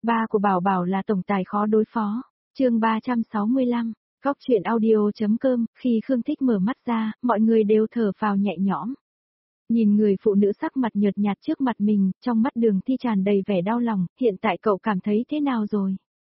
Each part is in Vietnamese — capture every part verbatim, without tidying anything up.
Ba của Bảo Bảo là tổng tài khó đối phó. Chương ba trăm sáu mươi lăm, Góc truyện audio.com, khi Khương Thích mở mắt ra, mọi người đều thở phào nhẹ nhõm. Nhìn người phụ nữ sắc mặt nhợt nhạt trước mặt mình, trong mắt Đường Thi tràn đầy vẻ đau lòng, hiện tại cậu cảm thấy thế nào rồi?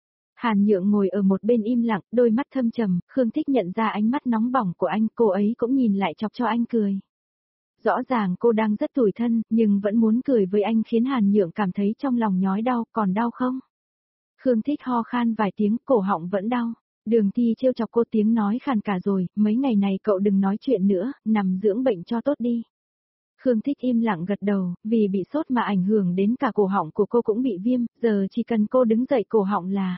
Hàn Nhượng ngồi ở một bên im lặng, đôi mắt thâm trầm, Khương Thích nhận ra ánh mắt nóng bỏng của anh, cô ấy cũng nhìn lại chọc cho anh cười. Rõ ràng cô đang rất tủi thân, nhưng vẫn muốn cười với anh khiến Hàn Nhượng cảm thấy trong lòng nhói đau, còn đau không? Khương Thích ho khan vài tiếng, cổ họng vẫn đau. Đường Thi trêu chọc cô tiếng nói khàn cả rồi, mấy ngày này cậu đừng nói chuyện nữa, nằm dưỡng bệnh cho tốt đi. Khương Thích im lặng gật đầu, vì bị sốt mà ảnh hưởng đến cả cổ họng của cô cũng bị viêm, giờ chỉ cần cô đứng dậy cổ họng là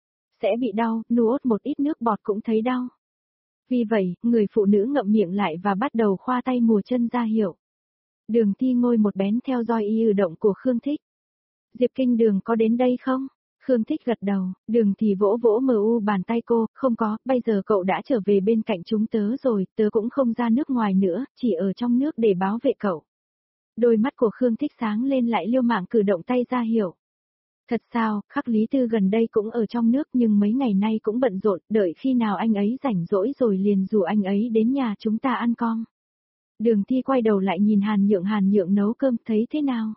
sẽ bị đau, nuốt một ít nước bọt cũng thấy đau. Vì vậy, người phụ nữ ngậm miệng lại và bắt đầu khoa tay mùa chân ra hiệu. Đường Thi ngồi một bén theo dõi y cử động của Khương Thích. Diệp Kinh Đường có đến đây không? Khương Thích gật đầu, Đường thì vỗ vỗ mờ u bàn tay cô, không có, bây giờ cậu đã trở về bên cạnh chúng tớ rồi, tớ cũng không ra nước ngoài nữa, chỉ ở trong nước để bảo vệ cậu. Đôi mắt của Khương Thích sáng lên lại liêu mạng cử động tay ra hiệu. Thật sao, Khắc Lý Tư gần đây cũng ở trong nước nhưng mấy ngày nay cũng bận rộn, đợi khi nào anh ấy rảnh rỗi rồi liền rủ anh ấy đến nhà chúng ta ăn con. Đường Thi quay đầu lại nhìn Hàn Nhượng Hàn Nhượng nấu cơm thấy thế nào?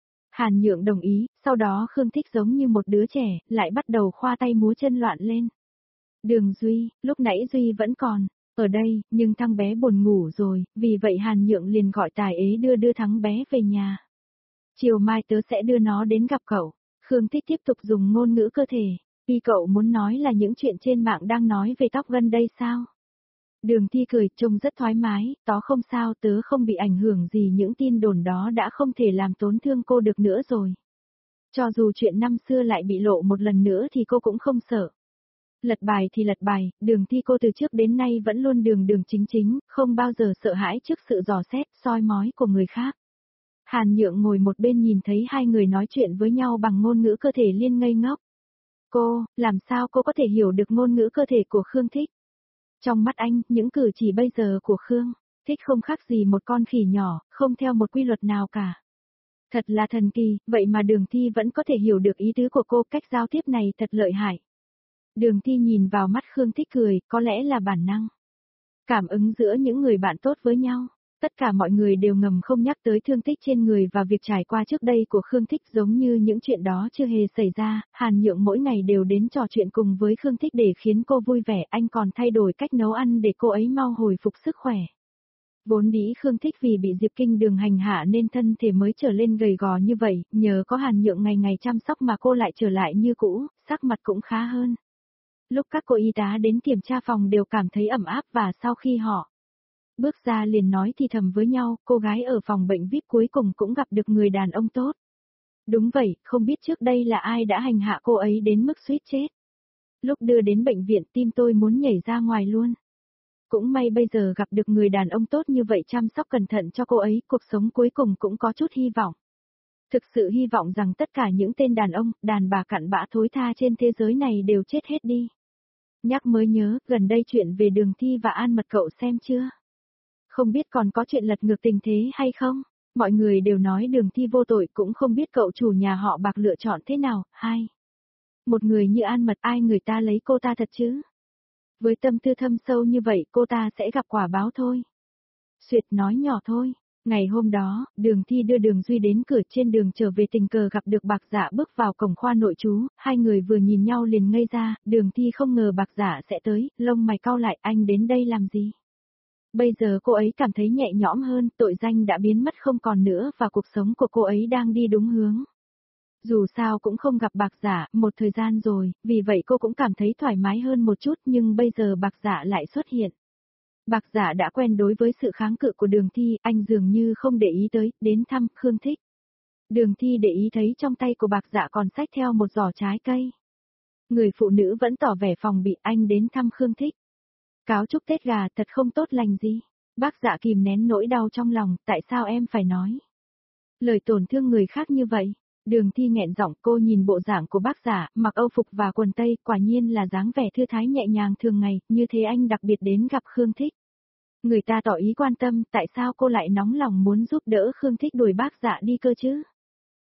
Hàn Nhượng đồng ý, sau đó Khương Thích giống như một đứa trẻ, lại bắt đầu khoa tay múa chân loạn lên. Đường Duy, lúc nãy Duy vẫn còn ở đây, nhưng thằng bé buồn ngủ rồi, vì vậy Hàn Nhượng liền gọi tài ế đưa đưa thằng bé về nhà. Chiều mai tớ sẽ đưa nó đến gặp cậu. Khương Thích tiếp tục dùng ngôn ngữ cơ thể, vì cậu muốn nói là những chuyện trên mạng đang nói về tóc gân đây sao? Đường Thi cười, trông rất thoải mái, tó không sao, tớ không bị ảnh hưởng gì, những tin đồn đó đã không thể làm tổn thương cô được nữa rồi. Cho dù chuyện năm xưa lại bị lộ một lần nữa thì cô cũng không sợ. Lật bài thì lật bài, Đường Thi cô từ trước đến nay vẫn luôn đường đường chính chính, không bao giờ sợ hãi trước sự dò xét, soi mói của người khác. Hàn Nhượng ngồi một bên nhìn thấy hai người nói chuyện với nhau bằng ngôn ngữ cơ thể liên ngây ngốc. Cô, làm sao cô có thể hiểu được ngôn ngữ cơ thể của Khương Thích? Trong mắt anh, những cử chỉ bây giờ của Khương Thích không khác gì một con khỉ nhỏ, không theo một quy luật nào cả. Thật là thần kỳ, vậy mà Đường Thi vẫn có thể hiểu được ý tứ của cô, cách giao tiếp này thật lợi hại. Đường Thi nhìn vào mắt Khương Thích cười, có lẽ là bản năng. Cảm ứng giữa những người bạn tốt với nhau. Tất cả mọi người đều ngầm không nhắc tới thương tích trên người và việc trải qua trước đây của Khương Thích, giống như những chuyện đó chưa hề xảy ra. Hàn Nhượng mỗi ngày đều đến trò chuyện cùng với Khương Thích để khiến cô vui vẻ, anh còn thay đổi cách nấu ăn để cô ấy mau hồi phục sức khỏe. Vốn dĩ Khương Thích vì bị Diệp Kinh Đường hành hạ nên thân thể mới trở lên gầy gò như vậy, nhờ có Hàn Nhượng ngày ngày chăm sóc mà cô lại trở lại như cũ, sắc mặt cũng khá hơn. Lúc các cô y tá đến kiểm tra phòng đều cảm thấy ẩm áp, và sau khi họ bước ra liền nói thì thầm với nhau, cô gái ở phòng bệnh vi ai pi cuối cùng cũng gặp được người đàn ông tốt. Đúng vậy, không biết trước đây là ai đã hành hạ cô ấy đến mức suýt chết. Lúc đưa đến bệnh viện tim tôi muốn nhảy ra ngoài luôn. Cũng may bây giờ gặp được người đàn ông tốt như vậy chăm sóc cẩn thận cho cô ấy, cuộc sống cuối cùng cũng có chút hy vọng. Thực sự hy vọng rằng tất cả những tên đàn ông, đàn bà cặn bã thối tha trên thế giới này đều chết hết đi. Nhắc mới nhớ, gần đây chuyện về Đường Thi và An Mật cậu xem chưa? Không biết còn có chuyện lật ngược tình thế hay không? Mọi người đều nói Đường Thi vô tội, cũng không biết cậu chủ nhà họ Bạc lựa chọn thế nào. Hai, một người như An Mật, ai người ta lấy cô ta thật chứ? Với tâm tư thâm sâu như vậy cô ta sẽ gặp quả báo thôi. Suyệt nói nhỏ thôi. Ngày hôm đó, Đường Thi đưa Đường Duy đến cửa, trên đường trở về tình cờ gặp được Bạc Dạ bước vào cổng khoa nội trú, hai người vừa nhìn nhau liền ngây ra, Đường Thi không ngờ Bạc Dạ sẽ tới, lông mày cau lại, anh đến đây làm gì? Bây giờ cô ấy cảm thấy nhẹ nhõm hơn, tội danh đã biến mất không còn nữa và cuộc sống của cô ấy đang đi đúng hướng. Dù sao cũng không gặp Bạc Dạ một thời gian rồi, vì vậy cô cũng cảm thấy thoải mái hơn một chút, nhưng bây giờ Bạc Dạ lại xuất hiện. Bạc Dạ đã quen đối với sự kháng cự của Đường Thi, anh dường như không để ý tới, đến thăm Khương Thích. Đường Thi để ý thấy trong tay của Bạc Dạ còn xách theo một giỏ trái cây. Người phụ nữ vẫn tỏ vẻ phòng bị, anh đến thăm Khương Thích. Cáo chúc Tết gà thật không tốt lành gì. Bác Dạ kìm nén nỗi đau trong lòng, tại sao em phải nói lời tổn thương người khác như vậy? Đường Thi nghẹn giọng, cô nhìn bộ dạng của bác Dạ, mặc âu phục và quần tây, quả nhiên là dáng vẻ thư thái nhẹ nhàng thường ngày, như thế anh đặc biệt đến gặp Khương Thích. Người ta tỏ ý quan tâm, tại sao cô lại nóng lòng muốn giúp đỡ Khương Thích đuổi bác Dạ đi cơ chứ?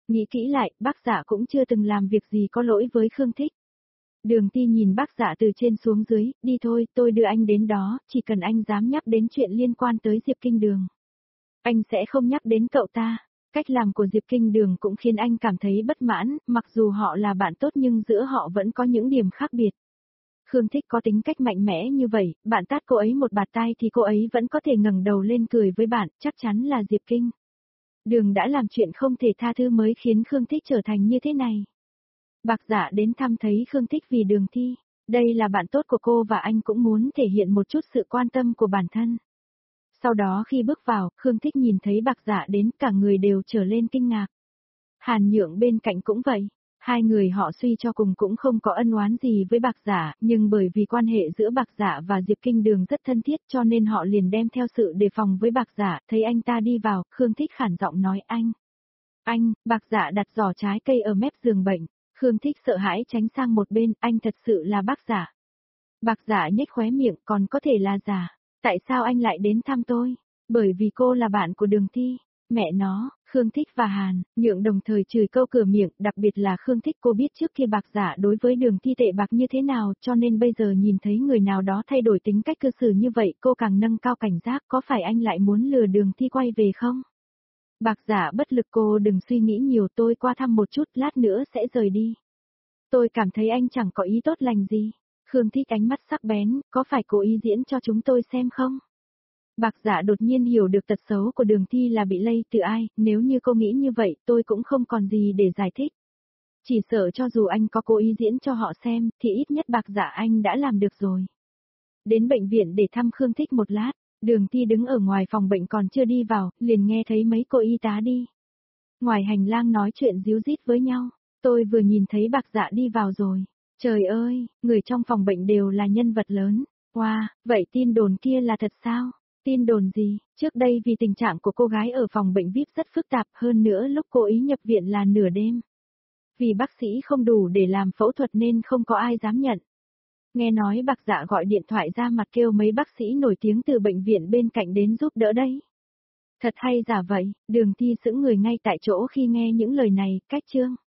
Nghĩ kỹ lại, bác Dạ cũng chưa từng làm việc gì có lỗi với Khương Thích. Đường Ti nhìn bác Dạ từ trên xuống dưới, đi thôi, tôi đưa anh đến đó, chỉ cần anh dám nhắc đến chuyện liên quan tới Diệp Kinh Đường. Anh sẽ không nhắc đến cậu ta. Cách làm của Diệp Kinh Đường cũng khiến anh cảm thấy bất mãn, mặc dù họ là bạn tốt nhưng giữa họ vẫn có những điểm khác biệt. Khương Thích có tính cách mạnh mẽ như vậy, bạn tát cô ấy một bạt tai thì cô ấy vẫn có thể ngẩng đầu lên cười với bạn, chắc chắn là Diệp Kinh Đường đã làm chuyện không thể tha thứ mới khiến Khương Thích trở thành như thế này. Bạc Dạ đến thăm thấy Khương Thích vì Đường Thi, đây là bạn tốt của cô và anh cũng muốn thể hiện một chút sự quan tâm của bản thân. Sau đó khi bước vào, Khương Thích nhìn thấy Bạc Dạ đến, cả người đều trở lên kinh ngạc. Hàn Nhượng bên cạnh cũng vậy. Hai người họ suy cho cùng cũng không có ân oán gì với Bạc Dạ, nhưng bởi vì quan hệ giữa Bạc Dạ và Diệp Kinh Đường rất thân thiết cho nên họ liền đem theo sự đề phòng với Bạc Dạ. Thấy anh ta đi vào, Khương Thích khản giọng nói anh. Anh, Bạc Dạ đặt giỏ trái cây ở mép giường bệnh. Khương Thích sợ hãi tránh sang một bên, anh thật sự là bác Dạ. Bạc Dạ nhếch khóe miệng, còn có thể là giả. Tại sao anh lại đến thăm tôi? Bởi vì cô là bạn của Đường Thi. Mẹ nó, Khương Thích và Hàn Nhượng đồng thời chửi câu cửa miệng, đặc biệt là Khương Thích, cô biết trước kia Bạc Dạ đối với Đường Thi tệ bạc như thế nào, cho nên bây giờ nhìn thấy người nào đó thay đổi tính cách cư xử như vậy, cô càng nâng cao cảnh giác, có phải anh lại muốn lừa Đường Thi quay về không? Bạc Dạ bất lực, cô đừng suy nghĩ nhiều, tôi qua thăm một chút, lát nữa sẽ rời đi. Tôi cảm thấy anh chẳng có ý tốt lành gì. Khương Thích ánh mắt sắc bén, có phải cố ý diễn cho chúng tôi xem không? Bạc Dạ đột nhiên hiểu được tật xấu của Đường Thi là bị lây từ ai, nếu như cô nghĩ như vậy tôi cũng không còn gì để giải thích. Chỉ sợ cho dù anh có cố ý diễn cho họ xem, thì ít nhất Bạc Dạ anh đã làm được rồi. Đến bệnh viện để thăm Khương Thích một lát, Đường Thi đứng ở ngoài phòng bệnh còn chưa đi vào, liền nghe thấy mấy cô y tá đi. Ngoài hành lang nói chuyện díu dít với nhau, tôi vừa nhìn thấy Bạc Dạ đi vào rồi. Trời ơi, người trong phòng bệnh đều là nhân vật lớn. Wow, vậy tin đồn kia là thật sao? Tin đồn gì? Trước đây vì tình trạng của cô gái ở phòng bệnh vi ai pi rất phức tạp, hơn nữa lúc cô ấy nhập viện là nửa đêm. Vì bác sĩ không đủ để làm phẫu thuật nên không có ai dám nhận. Nghe nói Bạc Dạ gọi điện thoại ra mặt kêu mấy bác sĩ nổi tiếng từ bệnh viện bên cạnh đến giúp đỡ đấy. Thật hay giả vậy? Đường Thi sững người ngay tại chỗ khi nghe những lời này, cách chương.